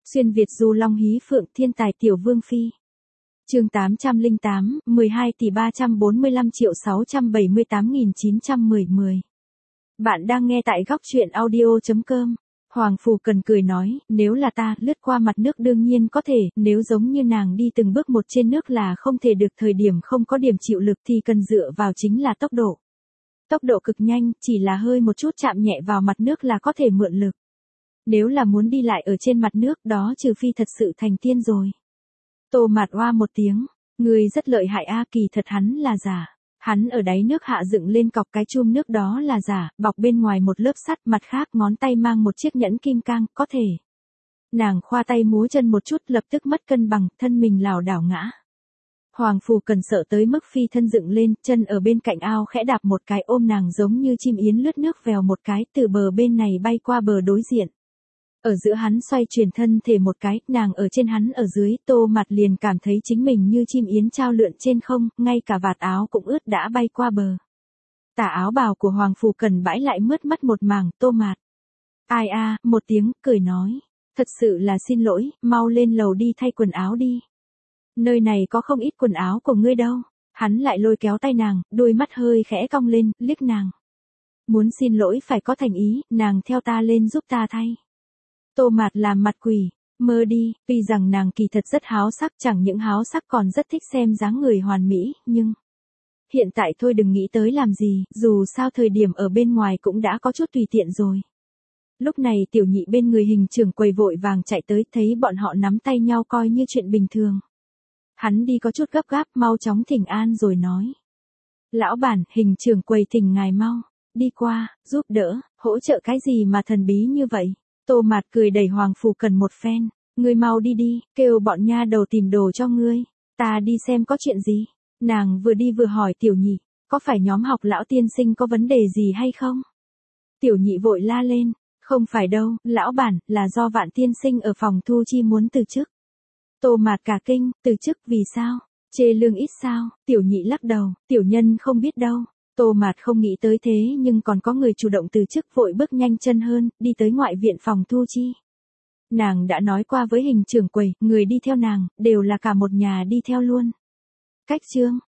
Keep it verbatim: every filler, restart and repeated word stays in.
Xuyên Việt du long hí phượng thiên tài tiểu vương phi. Chương tám trăm lẻ tám, mười hai tỷ ba trăm bốn mươi lăm triệu sáu trăm bảy mươi tám nghìn chín trăm mười mười. Bạn đang nghe tại góc truyện audio chấm com. Hoàng Phù Cần cười nói, nếu là ta, lướt qua mặt nước đương nhiên có thể, nếu giống như nàng đi từng bước một trên nước là không thể được, thời điểm không có điểm chịu lực thì cần dựa vào chính là tốc độ. Tốc độ cực nhanh, chỉ là hơi một chút chạm nhẹ vào mặt nước là có thể mượn lực. Nếu là muốn đi lại ở trên mặt nước đó trừ phi thật sự thành tiên rồi. Tô Mạt oa một tiếng, người rất lợi hại a, kỳ thật hắn là giả. Hắn ở đáy nước hạ dựng lên cọc cái chum nước đó là giả, bọc bên ngoài một lớp sắt, mặt khác ngón tay mang một chiếc nhẫn kim cang, có thể. Nàng khoa tay múa chân một chút lập tức mất cân bằng, thân mình lảo đảo ngã. Hoàng Phù Cần sợ tới mức phi thân dựng lên, chân ở bên cạnh ao khẽ đạp một cái ôm nàng giống như chim yến lướt nước vèo một cái từ bờ bên này bay qua bờ đối diện. Ở giữa hắn xoay chuyển thân thể một cái, nàng ở trên hắn ở dưới, Tô Mạt liền cảm thấy chính mình như chim yến trao lượn trên không, ngay cả vạt áo cũng ướt đã bay qua bờ. Tà áo bào của Hoàng Phù Cần bãi lại mướt mắt một mảng, Tô Mạt. Ai a, à, một tiếng, cười nói. Thật sự là xin lỗi, mau lên lầu đi thay quần áo đi. Nơi này có không ít quần áo của ngươi đâu. Hắn lại lôi kéo tay nàng, đôi mắt hơi khẽ cong lên, liếc nàng. Muốn xin lỗi phải có thành ý, nàng theo ta lên giúp ta thay. Tô Mạt làm mặt quỷ, mơ đi, vì rằng nàng kỳ thật rất háo sắc, chẳng những háo sắc còn rất thích xem dáng người hoàn mỹ, nhưng... Hiện tại thôi đừng nghĩ tới làm gì, dù sao thời điểm ở bên ngoài cũng đã có chút tùy tiện rồi. Lúc này tiểu nhị bên người hình trưởng quầy vội vàng chạy tới, thấy bọn họ nắm tay nhau coi như chuyện bình thường. Hắn đi có chút gấp gáp, mau chóng thỉnh an rồi nói. Lão bản, hình trưởng quầy thỉnh ngài mau, đi qua, giúp đỡ, hỗ trợ cái gì mà thần bí như vậy. Tô Mạt cười đẩy Hoàng Phù Cần một phen, ngươi mau đi đi, kêu bọn nha đầu tìm đồ cho ngươi, ta đi xem có chuyện gì. Nàng vừa đi vừa hỏi tiểu nhị, có phải nhóm học lão tiên sinh có vấn đề gì hay không? Tiểu nhị vội la lên, không phải đâu, lão bản, là do Vạn tiên sinh ở phòng thu chi muốn từ chức. Tô Mạt cả kinh, từ chức vì sao? Chê lương ít sao? Tiểu nhị lắc đầu, tiểu nhân không biết đâu. Tô Mạt không nghĩ tới thế nhưng còn có người chủ động từ chức, vội bước nhanh chân hơn, đi tới ngoại viện phòng thu chi. Nàng đã nói qua với hình trưởng quầy, người đi theo nàng, đều là cả một nhà đi theo luôn. Cách chương,